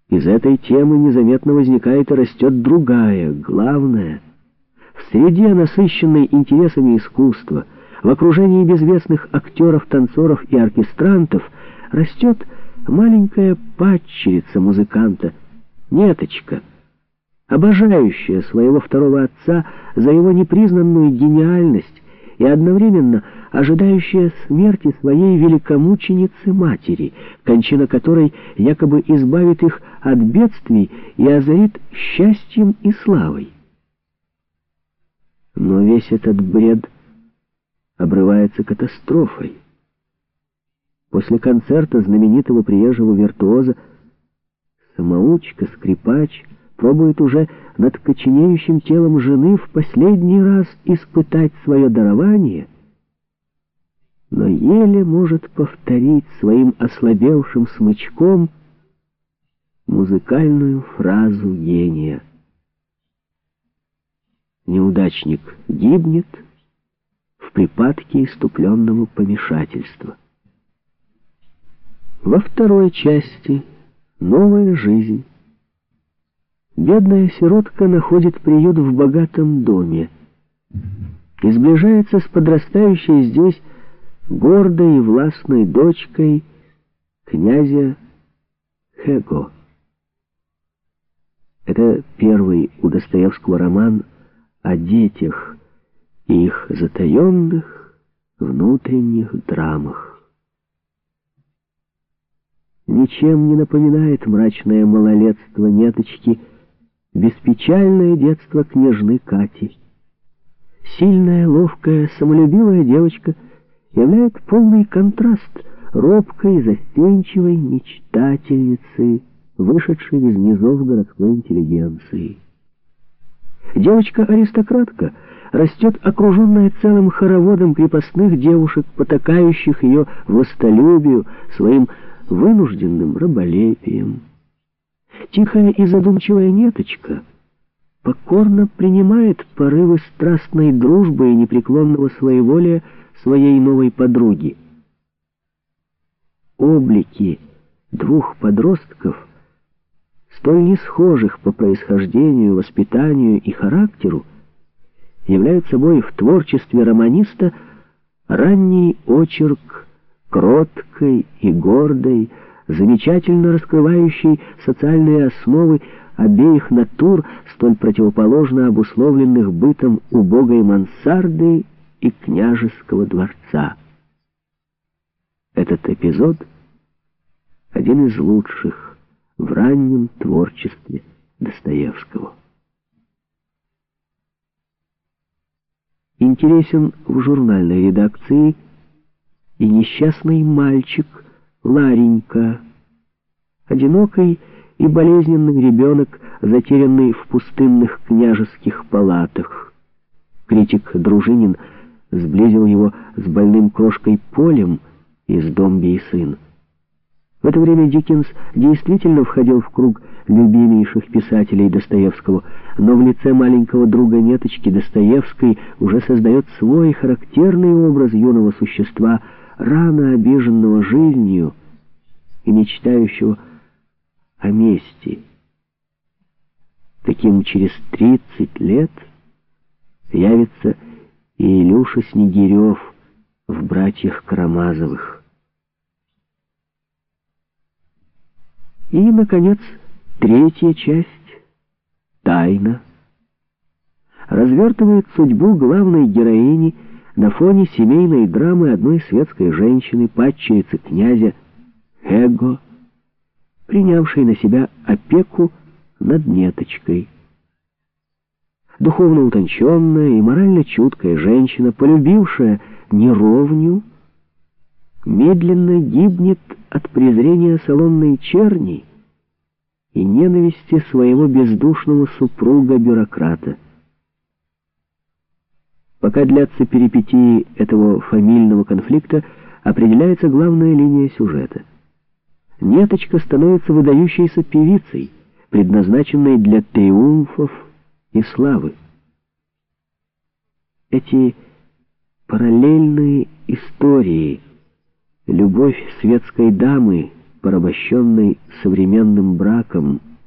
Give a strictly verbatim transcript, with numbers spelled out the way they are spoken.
Из этой темы незаметно возникает и растет другая, главная. В среде, насыщенной интересами искусства, в окружении безвестных актеров, танцоров и оркестрантов, растет маленькая падчерица музыканта, Неточка, обожающая своего второго отца за его непризнанную гениальность и одновременно ожидающая смерти своей великомученицы-матери, кончина которой якобы избавит их от бедствий и озарит счастьем и славой. Но весь этот бред обрывается катастрофой. После концерта знаменитого приезжего виртуоза самоучка, скрипач, пробует уже над коченеющим телом жены в последний раз испытать свое дарование, но еле может повторить своим ослабевшим смычком музыкальную фразу гения. Неудачник гибнет в припадке иступленного помешательства. Во второй части «Новая жизнь» бедная сиротка находит приют в богатом доме и сближается с подрастающей здесь гордой и властной дочкой князя Хэго. Это первый у Достоевского роман о детях и их затаенных внутренних драмах. Ничем не напоминает мрачное малолетство Неточки беспечальное детство княжны Кати. Сильная, ловкая, самолюбивая девочка являет полный контраст робкой, застенчивой мечтательницы, вышедшей из низов городской интеллигенции. Девочка-аристократка растет окруженная целым хороводом крепостных девушек, потакающих ее властолюбию, своим вынужденным раболепием. Тихая и задумчивая Неточка покорно принимает порывы страстной дружбы и непреклонного своеволия своей новой подруги. Облики двух подростков, столь не схожих по происхождению, воспитанию и характеру, являют собой в творчестве романиста ранний очерк кроткой и гордой, замечательно раскрывающей социальные основы обеих натур, столь противоположно обусловленных бытом убогой мансарды и княжеского дворца. Этот эпизод — один из лучших в раннем творчестве Достоевского. Интересен в журнальной редакции и несчастный мальчик Ларенька, одинокий и болезненный ребенок, затерянный в пустынных княжеских палатах. Критик Дружинин сблизил его с больным крошкой Полем из «Домби и сын». В это время Диккенс действительно входил в круг любимейших писателей Достоевского, но в лице маленького друга Неточки Достоевский уже создает свой характерный образ юного существа, рано обиженного жизнью и мечтающего о мести. Таким через тридцать лет явится и Илюша Снегирев в «Братьях Карамазовых». И, наконец, третья часть «Тайна» развертывает судьбу главной героини на фоне семейной драмы одной светской женщины, падчерицы князя Хэго, принявшей на себя опеку над Неточкой. Духовно утонченная и морально чуткая женщина, полюбившая неровню, медленно гибнет от презрения салонной черни и ненависти своего бездушного супруга-бюрократа. Пока длятся перипетии этого фамильного конфликта, определяется главная линия сюжета. Неточка становится выдающейся певицей, предназначенной для триумфов и славы. Эти параллельные истории, любовь светской дамы порабощенной современным браком,